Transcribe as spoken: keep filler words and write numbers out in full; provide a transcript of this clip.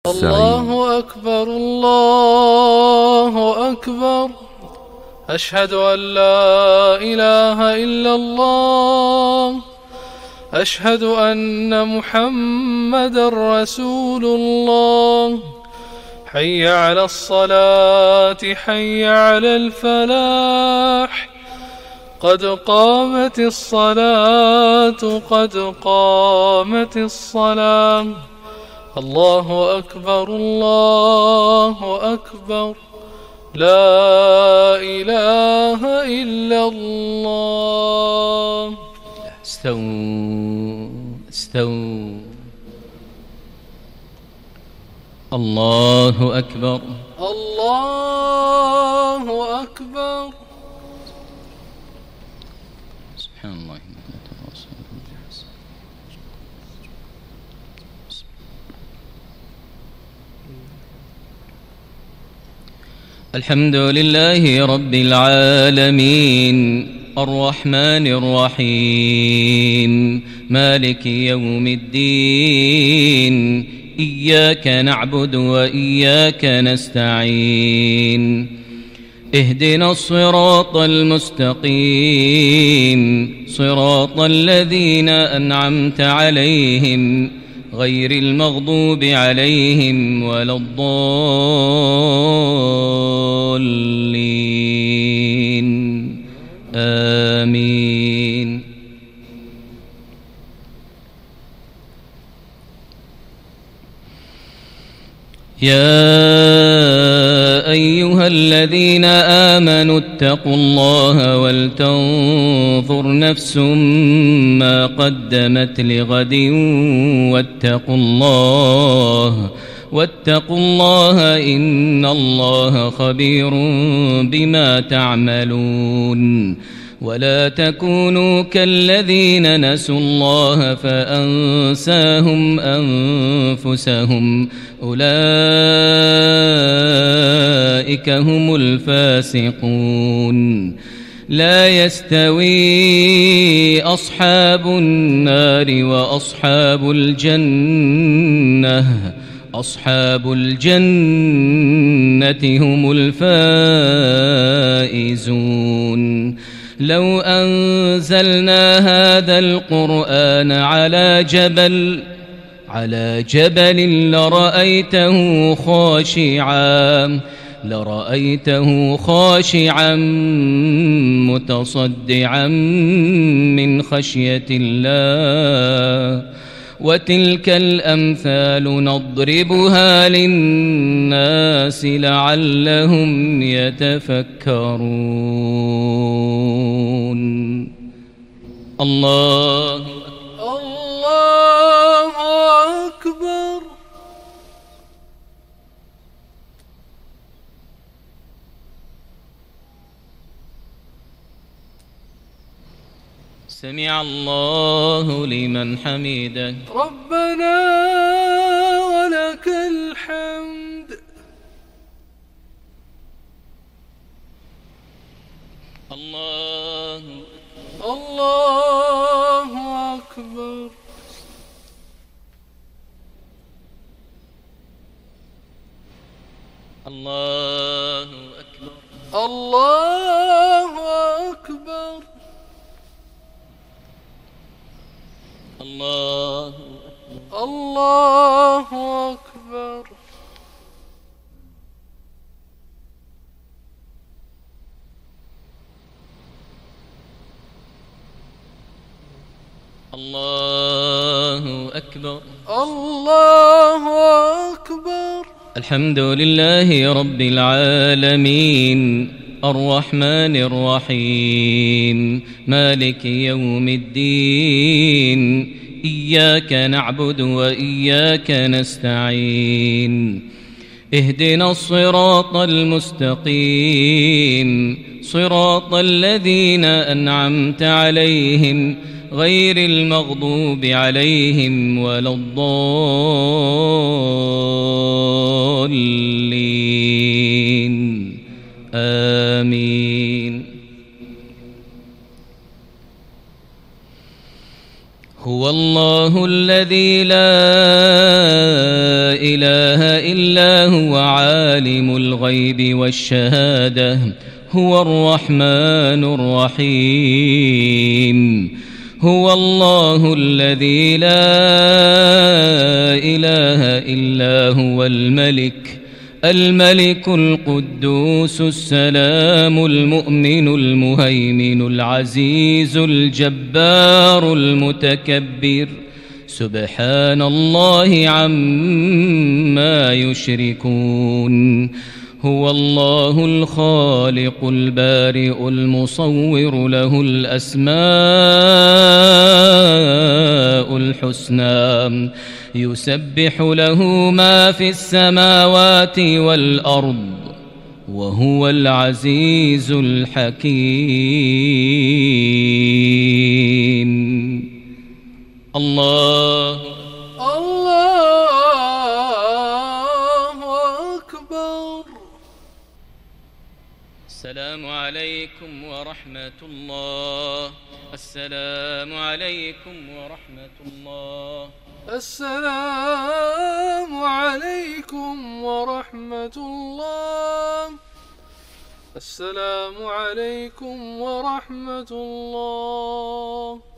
الله أكبر الله أكبر. أشهد أن لا إله إلا الله. أشهد أن محمدا رسول الله. حي على الصلاة حي على الفلاح. قد قامت الصلاة قد قامت الصلاة. الله أكبر الله أكبر. لا إله إلا الله. استووا استووا. الله أكبر الله أكبر. سبحان الله. الحمد لله رب العالمين الرحمن الرحيم مالك يوم الدين. إياك نعبد وإياك نستعين. اهدنا الصراط المستقيم صراط الذين أنعمت عليهم غير المغضوب عليهم ولا الضالين. آمين. يا أيها الذين آمنوا اتقوا الله ولتنظر نفس ما قدمت لغد واتقوا الله واتقوا الله إن الله خبير بما تعملون. ولا تكونوا كالذين نسوا الله فأنساهم أنفسهم أولئك هم الفاسقون. لا يستوي أصحاب النار وأصحاب الجنة أصحاب الجنة هم الفائزون. لو أنزلنا هذا القرآن على جبل على جبل لرأيته خاشعا لرأيته خاشعا متصدعا من خشية الله. وتلك الأمثال نضربها للناس لعلهم يتفكرون. الله الله أكبر. سمع الله لمن حمده. ربنا ولك الحمد. الله الله أكبر. الله أكبر. الله أكبر. الله الله أكبر. الله أكبر. الله أكبر. الحمد لله رب العالمين الرحمن الرحيم مالك يوم الدين. إياك نعبد وإياك نستعين. اهدنا الصراط المستقيم صراط الذين أنعمت عليهم غير المغضوب عليهم ولا الضالين. آمين. هو الله الذي لا إله إلا هو عالم الغيب والشهادة هو الرحمن الرحيم هو الله الذي لا إله إلا هو الملك الملك القدوس السلام المؤمن المهيمن العزيز الجبار المتكبر سبحان الله عما يشركون هو الله الخالق البارئ المصور له الأسماء الحسنى يسبح له ما في السماوات والأرض وهو العزيز الحكيم الله الله أكبر. السلام عليكم ورحمة الله السلام عليكم ورحمة الله السلام عليكم ورحمة الله السلام عليكم ورحمة الله.